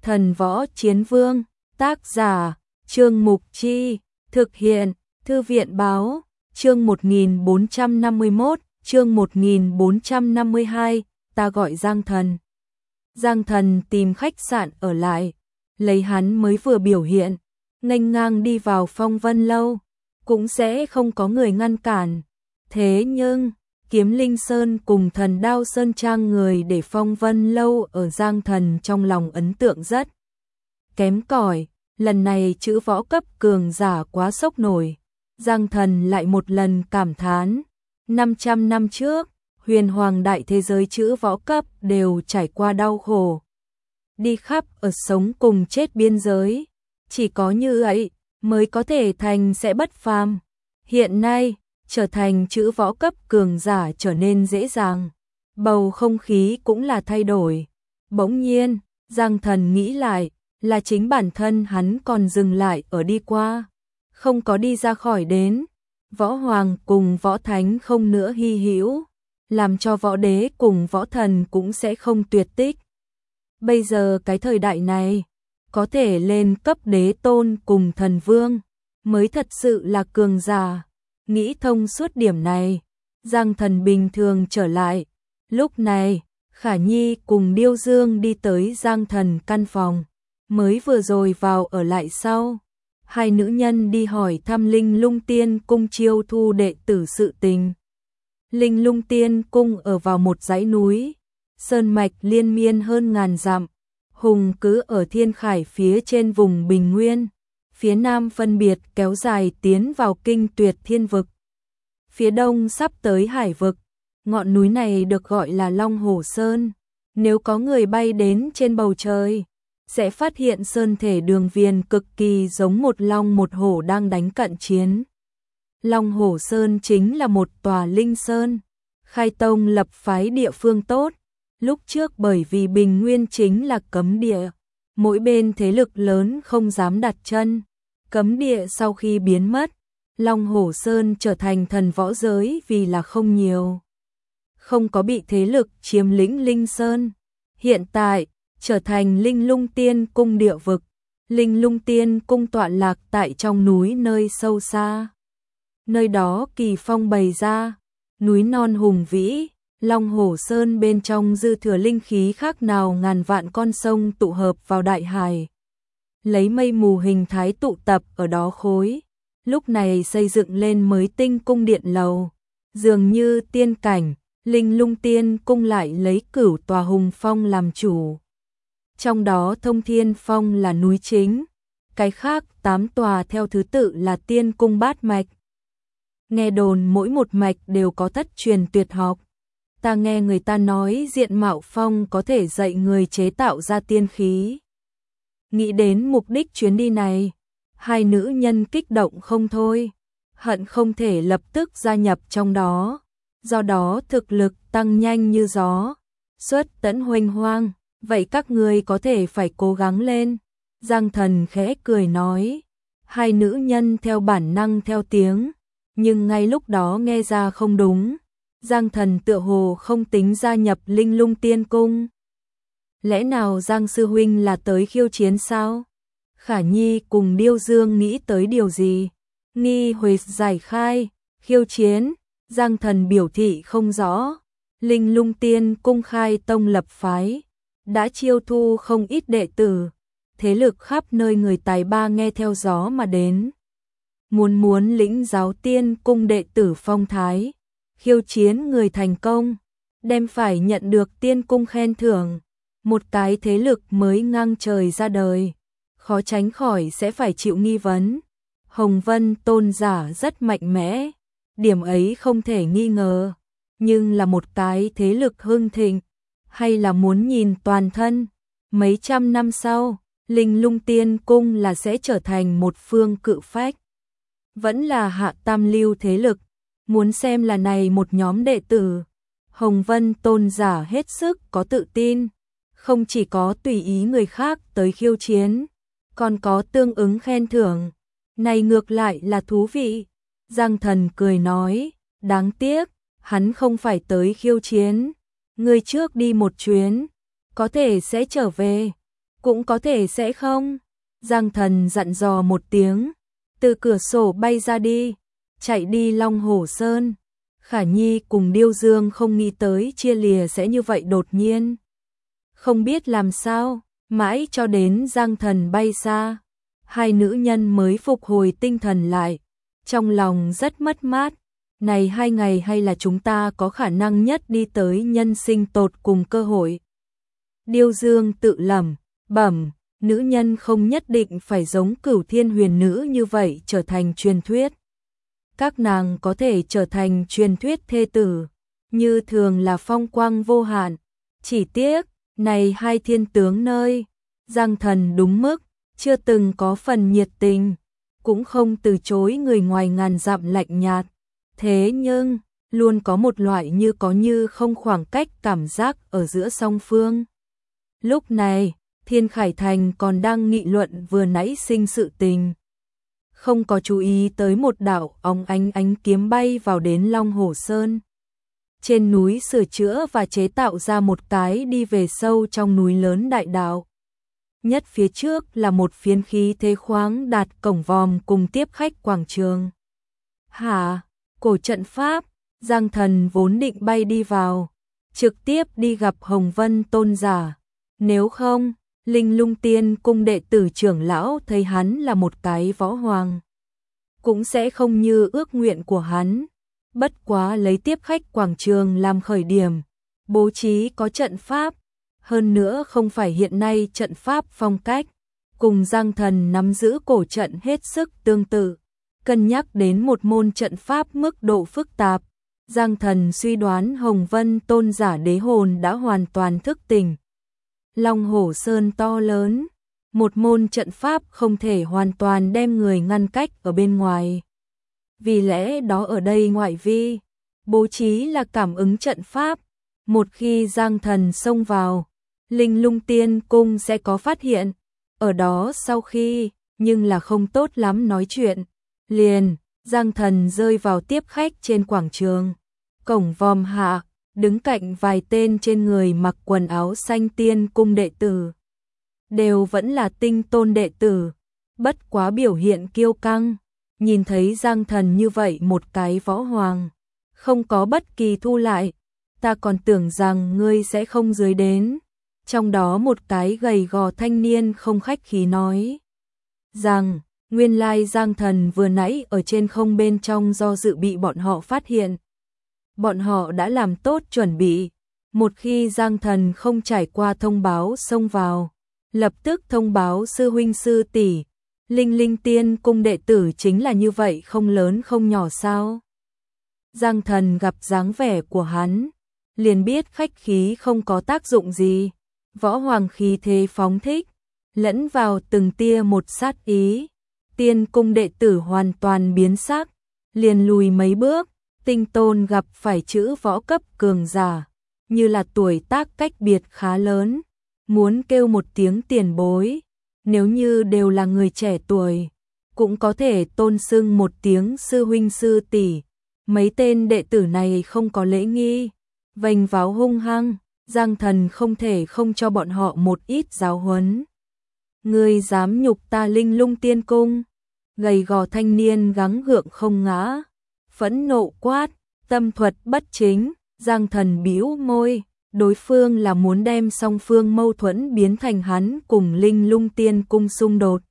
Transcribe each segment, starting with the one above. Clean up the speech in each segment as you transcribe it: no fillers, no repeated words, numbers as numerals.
Thần Võ Chiến Vương, tác giả, Trương Mục Chi, thực hiện, Thư viện Báo, chương 1451, chương 1452, ta gọi Giang Thần. Giang Thần tìm khách sạn ở lại, lấy hắn mới vừa biểu hiện, nghênh ngang đi vào Phong Vân Lâu, cũng sẽ không có người ngăn cản. Thế nhưng, Kiếm Linh Sơn cùng Thần Đao Sơn trang người để Phong Vân Lâu ở Giang Thần trong lòng ấn tượng rất kém cỏi. Lần này chữ võ cấp cường giả quá sốc nổi. Giang Thần lại một lần cảm thán, 500 năm trước, huyền hoàng đại thế giới chữ võ cấp đều trải qua đau khổ. Đi khắp ở sống cùng chết biên giới, chỉ có như vậy mới có thể thành sẽ bất phàm. Hiện nay, trở thành chữ võ cấp cường giả trở nên dễ dàng, bầu không khí cũng là thay đổi. Bỗng nhiên, Giang Thần nghĩ lại, là chính bản thân hắn còn dừng lại ở đi qua, không có đi ra khỏi đến. Võ hoàng cùng võ thánh không nữa hy hữu, làm cho võ đế cùng võ thần cũng sẽ không tuyệt tích. Bây giờ cái thời đại này, có thể lên cấp đế tôn cùng thần vương, mới thật sự là cường giả. Nghĩ thông suốt điểm này, Giang Thần bình thường trở lại. Lúc này, Khả Nhi cùng Điêu Dương đi tới Giang Thần căn phòng, mới vừa rồi vào ở lại sau. Hai nữ nhân đi hỏi thăm Linh Lung Tiên cung chiêu thu đệ tử sự tình. Linh Lung Tiên cung ở vào một dãy núi, sơn mạch liên miên hơn ngàn dặm, hùng cứ ở thiên khải phía trên vùng Bình Nguyên, phía nam phân biệt kéo dài tiến vào Kinh Tuyệt Thiên vực, phía đông sắp tới Hải vực. Ngọn núi này được gọi là Long Hổ Sơn. Nếu có người bay đến trên bầu trời, sẽ phát hiện sơn thể đường viền cực kỳ giống một long một hổ đang đánh cận chiến. Long Hổ Sơn chính là một tòa linh sơn, khai tông lập phái địa phương tốt. Lúc trước bởi vì Bình Nguyên chính là cấm địa, mỗi bên thế lực lớn không dám đặt chân. Cấm địa sau khi biến mất, Long Hổ Sơn trở thành thần võ giới vì là không nhiều, không có bị thế lực chiếm lĩnh linh sơn. Hiện tại, trở thành Linh Lung Tiên cung địa vực. Linh Lung Tiên cung tọa lạc tại trong núi nơi sâu xa. Nơi đó kỳ phong bày ra, núi non hùng vĩ, Long Hổ Sơn bên trong dư thừa linh khí khác nào ngàn vạn con sông tụ hợp vào đại hải. Lấy mây mù hình thái tụ tập ở đó khối. Lúc này xây dựng lên mới tinh cung điện lầu, dường như tiên cảnh. Linh Lung Tiên cung lại lấy Cửu tòa hùng phong làm chủ. Trong đó Thông Thiên Phong là núi chính, cái khác 8 tòa theo thứ tự là tiên cung bát mạch. Nghe đồn mỗi một mạch đều có thất truyền tuyệt học. Ta nghe người ta nói Diện Mạo Phong có thể dạy người chế tạo ra tiên khí. Nghĩ đến mục đích chuyến đi này, hai nữ nhân kích động không thôi, hận không thể lập tức gia nhập trong đó. Do đó thực lực tăng nhanh như gió, xuất tấn huênh hoang, vậy các ngươi có thể phải cố gắng lên. Giang Thần khẽ cười nói, hai nữ nhân theo bản năng theo tiếng, nhưng ngay lúc đó nghe ra không đúng. Giang Thần tựa hồ không tính gia nhập Linh Lung Tiên cung. Lẽ nào Giang sư huynh là tới khiêu chiến sao? Khả Nhi cùng Điêu Dương nghĩ tới điều gì? Nghi huệ giải khai, khiêu chiến. Giang Thần biểu thị không rõ. Linh Lung Tiên cung khai tông lập phái, đã chiêu thu không ít đệ tử, thế lực khắp nơi người tài ba nghe theo gió mà đến. Muốn lĩnh giáo tiên cung đệ tử phong thái, khiêu chiến người thành công, đem phải nhận được tiên cung khen thưởng. Một cái thế lực mới ngang trời ra đời, khó tránh khỏi sẽ phải chịu nghi vấn. Hồng Vân tôn giả rất mạnh mẽ, điểm ấy không thể nghi ngờ, nhưng là một cái thế lực hưng thịnh, hay là muốn nhìn toàn thân. Mấy trăm năm sau, Linh Lung Tiên cung là sẽ trở thành một phương cự phách, vẫn là hạ tam lưu thế lực. Muốn xem là này một nhóm đệ tử. Hồng Vân tôn giả hết sức có tự tin, không chỉ có tùy ý người khác tới khiêu chiến, còn có tương ứng khen thưởng. Này ngược lại là thú vị. Giang Thần cười nói, đáng tiếc, hắn không phải tới khiêu chiến. Người trước đi một chuyến, có thể sẽ trở về. cũng có thể sẽ không. Giang Thần dặn dò một tiếng, từ cửa sổ bay ra đi, chạy đi Long Hổ Sơn. Khả Nhi cùng Điêu Dương không nghĩ tới chia lìa sẽ như vậy đột nhiên. Không biết làm sao, mãi cho đến Giang Thần bay xa, hai nữ nhân mới phục hồi tinh thần lại, trong lòng rất mất mát. Này 2 ngày hay là chúng ta có khả năng nhất đi tới nhân sinh tột cùng cơ hội. Điêu Dương tự lẩm bẩm, nữ nhân không nhất định phải giống Cửu Thiên Huyền Nữ như vậy trở thành truyền thuyết. Các nàng có thể trở thành truyền thuyết thê tử, như thường là phong quang vô hạn. Chỉ tiếc, này hai thiên tướng nơi, Giang Thần đúng mức, chưa từng có phần nhiệt tình, cũng không từ chối người ngoài ngàn dặm lạnh nhạt. Thế nhưng, luôn có một loại như có như không khoảng cách cảm giác ở giữa song phương. Lúc này, Thiên Khải Thành còn đang nghị luận vừa nãy sinh sự tình. Không có chú ý tới một đạo óng ánh kiếm bay vào đến Long Hổ Sơn. Trên núi sửa chữa và chế tạo ra một cái đi về sâu trong núi lớn đại đạo. Nhất phía trước là một phiến khí thế khoáng đạt cổng vòm cùng tiếp khách quảng trường. Hả? Cổ trận pháp, Giang Thần vốn định bay đi vào, trực tiếp đi gặp Hồng Vân tôn giả. Nếu không, Linh Lung Tiên cung đệ tử trưởng lão thấy hắn là một cái võ hoàng, cũng sẽ không như ước nguyện của hắn. Bất quá lấy tiếp khách quảng trường làm khởi điểm, bố trí có trận pháp, hơn nữa không phải hiện nay trận pháp phong cách, cùng Giang Thần nắm giữ cổ trận hết sức tương tự. Cân nhắc đến một môn trận pháp mức độ phức tạp, Giang Thần suy đoán Hồng Vân tôn giả đế hồn đã hoàn toàn thức tỉnh. Long Hổ Sơn to lớn, một môn trận pháp không thể hoàn toàn đem người ngăn cách ở bên ngoài. Vì lẽ đó ở đây ngoại vi, bố trí là cảm ứng trận pháp. Một khi Giang Thần xông vào, Linh Lung Tiên cung sẽ có phát hiện. Ở đó sau khi, nhưng là không tốt lắm nói chuyện. Liền, Giang Thần rơi vào tiếp khách trên quảng trường. Cổng vòm hạ, đứng cạnh vài tên trên người mặc quần áo xanh tiên cung đệ tử. Đều vẫn là tinh tôn đệ tử, bất quá biểu hiện kiêu căng. Nhìn thấy Giang Thần như vậy một cái võ hoàng, không có bất kỳ thu lại, ta còn tưởng rằng ngươi sẽ không dưới đến. Trong đó một cái gầy gò thanh niên không khách khí nói rằng, nguyên lai Giang Thần vừa nãy ở trên không bên trong do dự bị bọn họ phát hiện. Bọn họ đã làm tốt chuẩn bị, một khi Giang Thần không trải qua thông báo xông vào, lập tức thông báo sư huynh sư tỷ. Linh Linh Tiên cung đệ tử chính là như vậy không lớn không nhỏ sao? Giang Thần gặp dáng vẻ của hắn, liền biết khách khí không có tác dụng gì. Võ hoàng khí thế phóng thích, lẫn vào từng tia một sát ý. Tiên cung đệ tử hoàn toàn biến sắc, liền lùi mấy bước. Tinh tôn gặp phải chữ võ cấp cường giả, như là tuổi tác cách biệt khá lớn, muốn kêu một tiếng tiền bối. Nếu như đều là người trẻ tuổi, cũng có thể tôn xưng một tiếng sư huynh sư tỷ. Mấy tên đệ tử này không có lễ nghi, vênh váo hung hăng, Giang Thần không thể không cho bọn họ một ít giáo huấn. Ngươi dám nhục ta Linh Lung Tiên cung? Gầy gò thanh niên gắng gượng không ngã, phẫn nộ quát, tâm thuật bất chính. Giang Thần bĩu môi, đối phương là muốn đem song phương mâu thuẫn biến thành hắn cùng Linh Lung Tiên cung xung đột.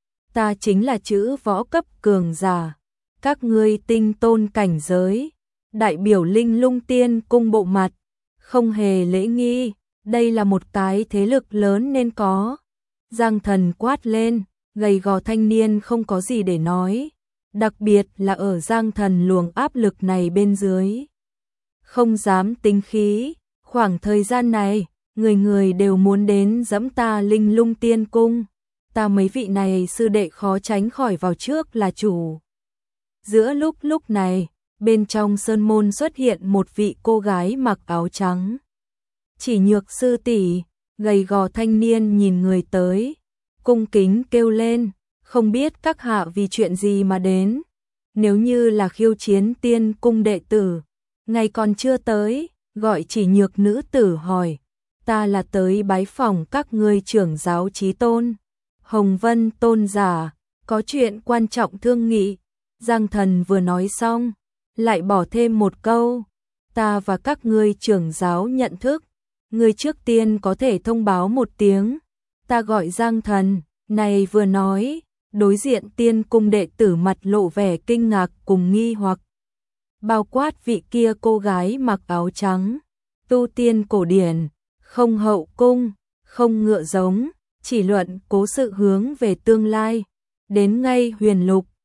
Ta chính là chữ võ cấp cường giả, các ngươi tinh tôn cảnh giới, đại biểu Linh Lung Tiên cung bộ mặt, không hề lễ nghi, đây là một cái thế lực lớn nên có. Giang Thần quát lên, gầy gò thanh niên không có gì để nói, đặc biệt là ở Giang Thần luồng áp lực này bên dưới. Không dám tính khí, khoảng thời gian này, người người đều muốn đến dẫm ta Linh Lung Tiên cung, ta mấy vị này sư đệ khó tránh khỏi vào trước là chủ. Giữa lúc này, bên trong sơn môn xuất hiện một vị cô gái mặc áo trắng. Chỉ Nhược sư tỷ, gầy gò thanh niên nhìn người tới, cung kính kêu lên, không biết các hạ vì chuyện gì mà đến. Nếu như là khiêu chiến tiên cung đệ tử, ngày còn chưa tới, gọi Chỉ Nhược nữ tử hỏi, ta là tới bái phỏng các ngươi trưởng giáo chí tôn. Hồng Vân tôn giả, có chuyện quan trọng thương nghị. Giang Thần vừa nói xong, lại bỏ thêm một câu, ta và các ngươi trưởng giáo nhận thức, ngươi trước tiên có thể thông báo một tiếng, ta gọi Giang Thần. Này vừa nói, đối diện tiên cung đệ tử mặt lộ vẻ kinh ngạc cùng nghi hoặc. Bao quát vị kia cô gái mặc áo trắng, tu tiên cổ điển, không hậu cung, không ngựa giống, chỉ luận cố sự hướng về tương lai. Đến ngay Huyền Lục,